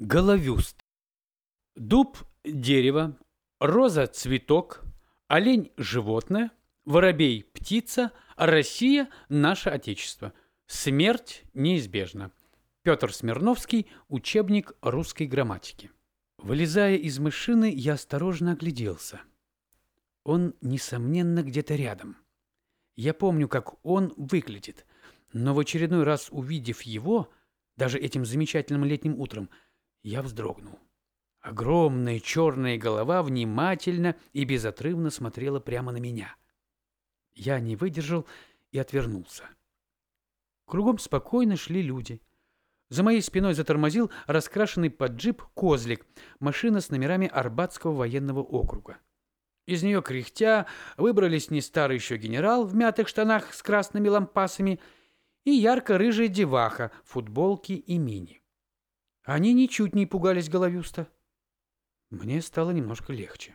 Головюст. Дуб – дерево, роза – цветок, олень – животное, воробей – птица, а Россия – наше отечество. Смерть неизбежна. Петр Смирновский. Учебник русской грамматики. Вылезая из машины, я осторожно огляделся. Он, несомненно, где-то рядом. Я помню, как он выглядит, но в очередной раз, увидев его, даже этим замечательным летним утром, я вздрогнул. Огромная черная голова внимательно и безотрывно смотрела прямо на меня. Я не выдержал и отвернулся. Кругом спокойно шли люди. За моей спиной затормозил раскрашенный под джип «Козлик», машина с номерами Арбатского военного округа. Из нее кряхтя выбрались не старый еще генерал в мятых штанах с красными лампасами и ярко-рыжая деваха в футболке и мини. Они ничуть не пугались Головюста. Мне стало немножко легче.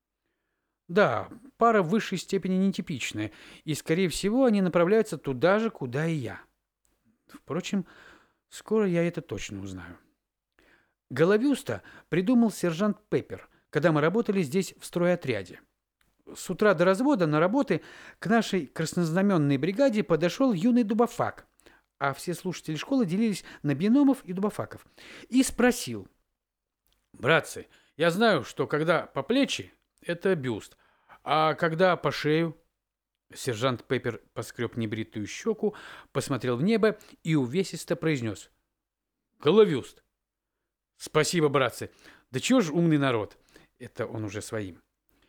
Да, пара в высшей степени нетипичная, и, скорее всего, они направляются туда же, куда и я. Впрочем, скоро я это точно узнаю. Головюста придумал сержант Пеппер, когда мы работали здесь в стройотряде. С утра до развода на работы к нашей краснознаменной бригаде подошел юный дубофак, а все слушатели школы делились на биномов и дубофаков, и спросил: «Братцы, я знаю, что когда по плечи – это бюст, а когда по шею?» Сержант Пеппер поскреб небритую щеку, посмотрел в небо и увесисто произнес: «Головюст». «Спасибо, братцы. Да чего ж умный народ?» Это он уже своим.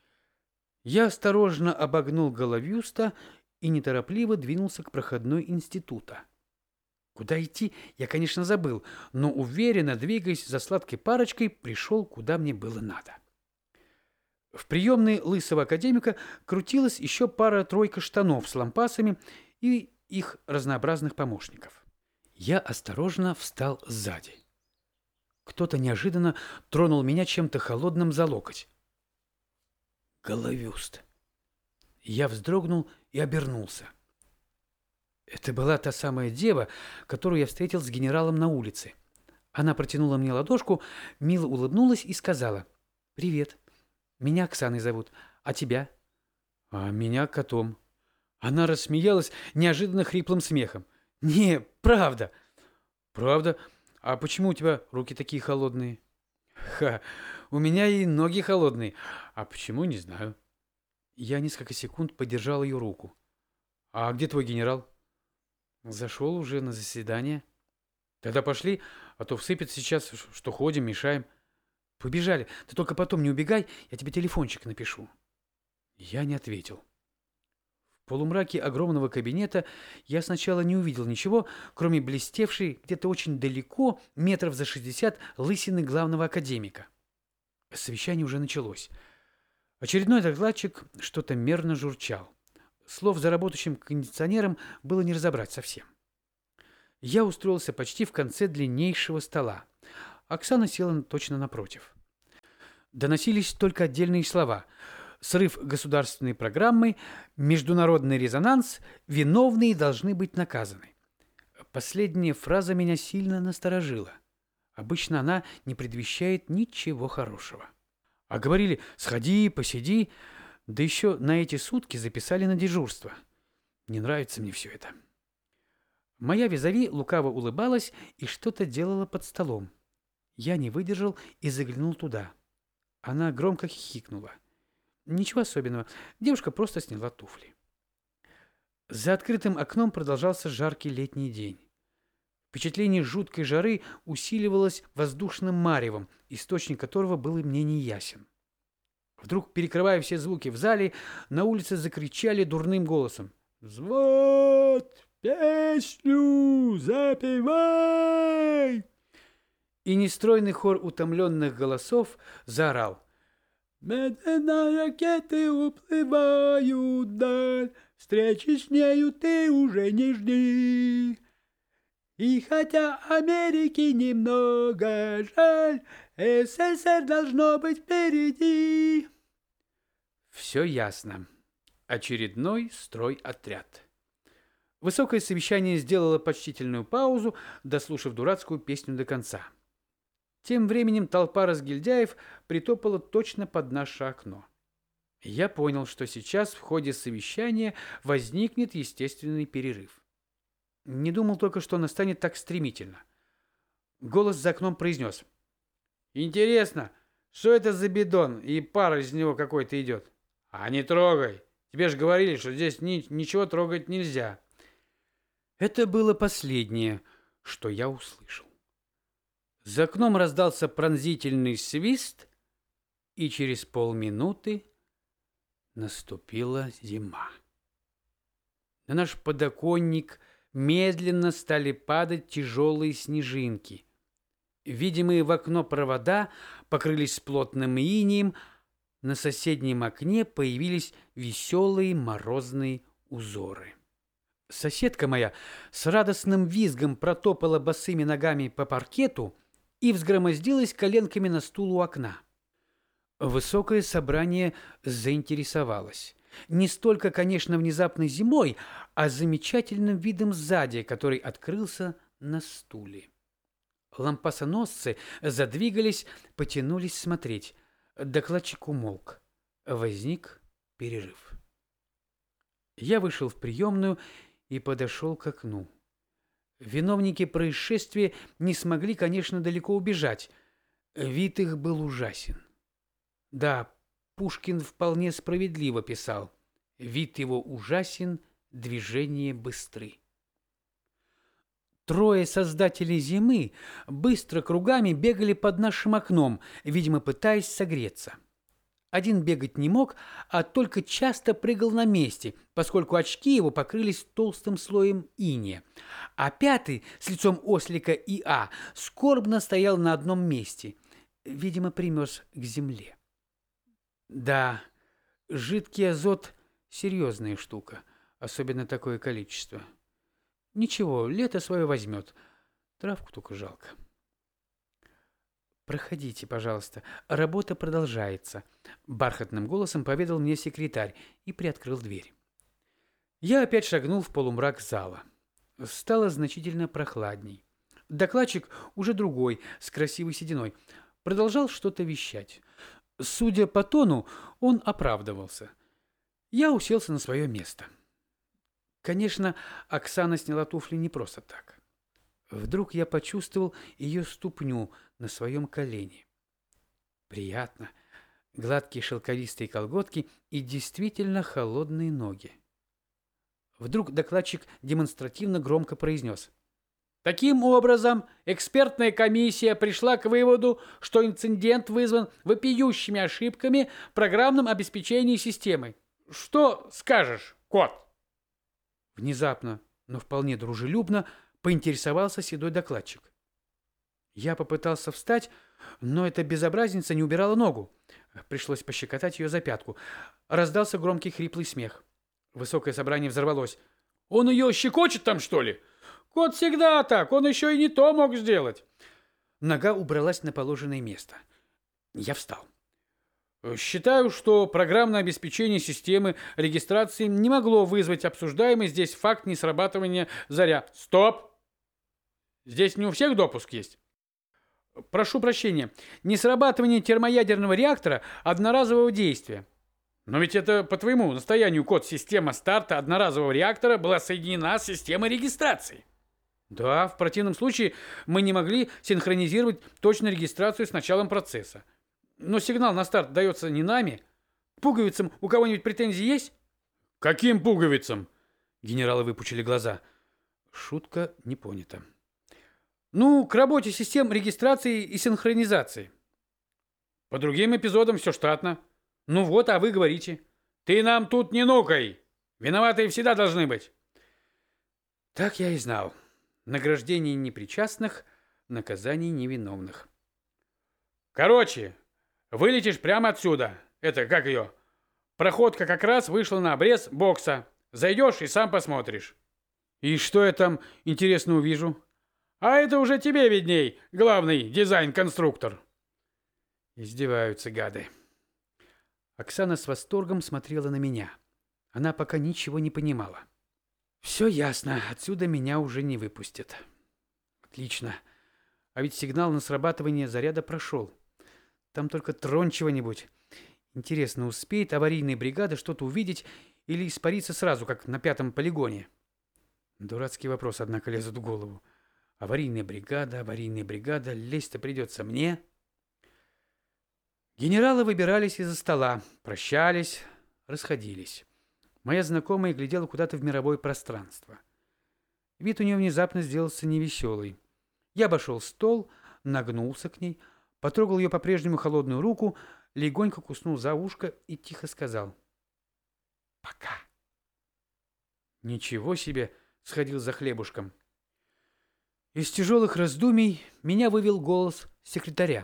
Я осторожно обогнул Головюста и неторопливо двинулся к проходной института. Куда идти, я, конечно, забыл, но уверенно, двигаясь за сладкой парочкой, пришел, куда мне было надо. В приемной лысого академика крутилась еще пара-тройка штанов с лампасами и их разнообразных помощников. Я осторожно встал сзади. Кто-то неожиданно тронул меня чем-то холодным за локоть. Головюст. Я вздрогнул и обернулся. Это была та самая дева, которую я встретил с генералом на улице. Она протянула мне ладошку, мило улыбнулась и сказала: «Привет, меня Оксаной зовут, а тебя?» «А меня Котом». Она рассмеялась неожиданно хриплым смехом. «Не, правда». «Правда? А почему у тебя руки такие холодные?» «Ха, у меня и ноги холодные. А почему, не знаю». Я несколько секунд подержал ее руку. «А где твой генерал?» «Зашел уже на заседание». «Тогда пошли, а то всыпет сейчас, что ходим, мешаем». «Побежали. Ты только потом не убегай, я тебе телефончик напишу». Я не ответил. В полумраке огромного кабинета я сначала не увидел ничего, кроме блестевшей где-то очень далеко, метров за 60, лысины главного академика. Совещание уже началось. Очередной докладчик что-то мерно журчал. Слов за работающим кондиционером было не разобрать совсем. Я устроился почти в конце длиннейшего стола. Оксана села точно напротив. Доносились только отдельные слова: срыв государственной программы, международный резонанс, виновные должны быть наказаны. Последняя фраза меня сильно насторожила. Обычно она не предвещает ничего хорошего. А говорили: сходи, посиди, да еще на эти сутки записали на дежурство. Не нравится мне все это. Моя визави лукаво улыбалась и что-то делала под столом. Я не выдержал и заглянул туда. Она громко хихикнула. Ничего особенного, девушка просто сняла туфли. За открытым окном продолжался жаркий летний день. Впечатление жуткой жары усиливалось воздушным маревом, источник которого был мне неясен. Вдруг, перекрывая все звуки в зале, на улице закричали дурным голосом: «Взвод! Песню запевай!» И нестройный хор утомленных голосов заорал: «Медленно ракеты уплывают вдаль, встречи с нею ты уже не жди. И хотя Америке немного жаль, СССР должно быть впереди». Все ясно. Очередной стройотряд. Высокое совещание сделало почтительную паузу, дослушав дурацкую песню до конца. Тем временем толпа разгильдяев притопала точно под наше окно. Я понял, что сейчас в ходе совещания возникнет естественный перерыв. Не думал только, что настанет так стремительно. Голос за окном произнес: «Интересно, что это за бидон и пар из него какой-то идет?» «А не трогай! Тебе же говорили, что здесь ничего трогать нельзя!» Это было последнее, что я услышал. За окном раздался пронзительный свист, и через полминуты наступила зима. На наш подоконник медленно стали падать тяжелые снежинки. Видимые в окно провода покрылись плотным инеем, на соседнем окне появились веселые морозные узоры. Соседка моя с радостным визгом протопала босыми ногами по паркету и взгромоздилась коленками на стул у окна. Высокое собрание заинтересовалось. Не столько, конечно, внезапной зимой, а замечательным видом сзади, который открылся на стуле. Лампасоносцы задвигались, потянулись смотреть. Докладчик умолк. Возник перерыв. Я вышел в приемную и подошел к окну. Виновники происшествия не смогли, конечно, далеко убежать. Вид их был ужасен. Да, Пушкин вполне справедливо писал: «Вид его ужасен, движения быстры». Трое создателей зимы быстро кругами бегали под нашим окном, видимо, пытаясь согреться. Один бегать не мог, а только часто прыгал на месте, поскольку очки его покрылись толстым слоем инея. А пятый, с лицом ослика И.А., скорбно стоял на одном месте, видимо, примерз к земле. Да, жидкий азот – серьезная штука, особенно такое количество. Ничего, лето свое возьмет, травку только жалко. «Проходите, пожалуйста, работа продолжается», – бархатным голосом поведал мне секретарь и приоткрыл дверь. Я опять шагнул в полумрак зала. Стало значительно прохладней. Докладчик, уже другой, с красивой сединой, продолжал что-то вещать. Судя по тону, он оправдывался. Я уселся на свое место. Конечно, Оксана сняла туфли не просто так. Вдруг я почувствовал ее ступню на своем колене. Приятно. Гладкие шелковистые колготки и действительно холодные ноги. Вдруг докладчик демонстративно громко произнес: «Таким образом, экспертная комиссия пришла к выводу, что инцидент вызван вопиющими ошибками в программном обеспечении системы. Что скажешь, кот?» Внезапно, но вполне дружелюбно, поинтересовался седой докладчик. Я попытался встать, но эта безобразница не убирала ногу. Пришлось пощекотать ее за пятку. Раздался громкий хриплый смех. Высокое собрание взорвалось. «Он ее щекочет там, что ли? Кот всегда так, он еще и не то мог сделать». Нога убралась на положенное место. Я встал. «Считаю, что программное обеспечение системы регистрации не могло вызвать обсуждаемый здесь факт несрабатывания заря». Стоп! Здесь не у всех допуск есть. Прошу прощения, несрабатывание термоядерного реактора одноразового действия. Но ведь это по твоему настоянию, код, система старта одноразового реактора была соединена с системой регистрации. Да, в противном случае мы не могли синхронизировать точную регистрацию с началом процесса. Но сигнал на старт дается не нами. К пуговицам у кого-нибудь претензии есть? Каким пуговицам? Генералы выпучили глаза. Шутка не понята. Ну, к работе систем регистрации и синхронизации. По другим эпизодам все штатно. Ну вот, а вы говорите. Ты нам тут не нукай. Виноватые всегда должны быть. Так я и знал. Награждение непричастных, наказание невиновных. Короче, вылетишь прямо отсюда. Это, как ее? Проходка как раз вышла на обрез бокса. Зайдешь и сам посмотришь. И что я там интересно увижу? А это уже тебе видней, главный дизайн-конструктор. Издеваются гады. Оксана с восторгом смотрела на меня. Она пока ничего не понимала. Все ясно, отсюда меня уже не выпустят. Отлично. А ведь сигнал на срабатывание заряда прошел. Там только тронь чего-нибудь. Интересно, успеет аварийная бригада что-то увидеть или испариться сразу, как на 5-м полигоне? Дурацкий вопрос, однако, лезут в голову. Аварийная бригада, лезть-то придется мне. Генералы выбирались из-за стола, прощались, расходились. Моя знакомая глядела куда-то в мировое пространство. Вид у нее внезапно сделался невеселый. Я обошел стол, нагнулся к ней, потрогал ее по-прежнему холодную руку, легонько куснул за ушко и тихо сказал: «Пока». Ничего себе, сходил за хлебушком. Из тяжелых раздумий меня вывел голос секретаря.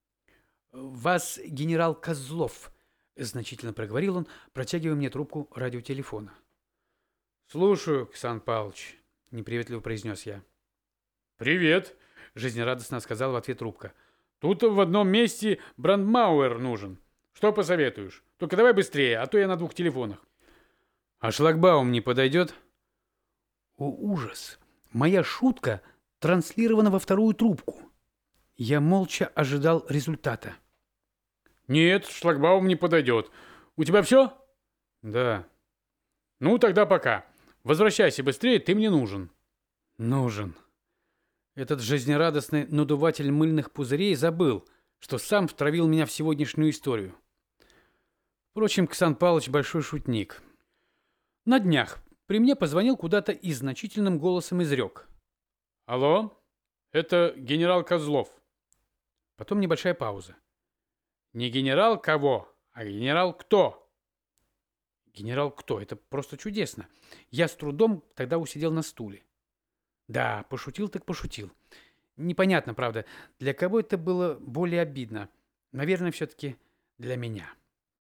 «Вас генерал Козлов», — значительно проговорил он, протягивая мне трубку радиотелефона. «Слушаю, Ксан Павлович», — неприветливо произнес я. «Привет», — жизнерадостно сказал в ответ трубка. «тут в одном месте брандмауэр нужен. Что посоветуешь? Только давай быстрее, а то я на 2 телефонах». «А шлагбаум не подойдет?» О, ужас! Моя шутка транслирована во вторую трубку. Я молча ожидал результата. «Нет, шлагбаум не подойдет. У тебя все?» «Да». «Ну, тогда пока. Возвращайся быстрее, ты мне нужен». «Нужен». Этот жизнерадостный надуватель мыльных пузырей забыл, что сам втравил меня в сегодняшнюю историю. Впрочем, Ксан Павлович большой шутник. На днях при мне позвонил куда-то и значительным голосом изрек: «Алло, это генерал Козлов». Потом небольшая пауза. «Не генерал кого, а генерал кто?» Генерал кто? Это просто чудесно. Я с трудом тогда усидел на стуле. Да, пошутил так пошутил. Непонятно, правда, для кого это было более обидно. Наверное, все-таки для меня.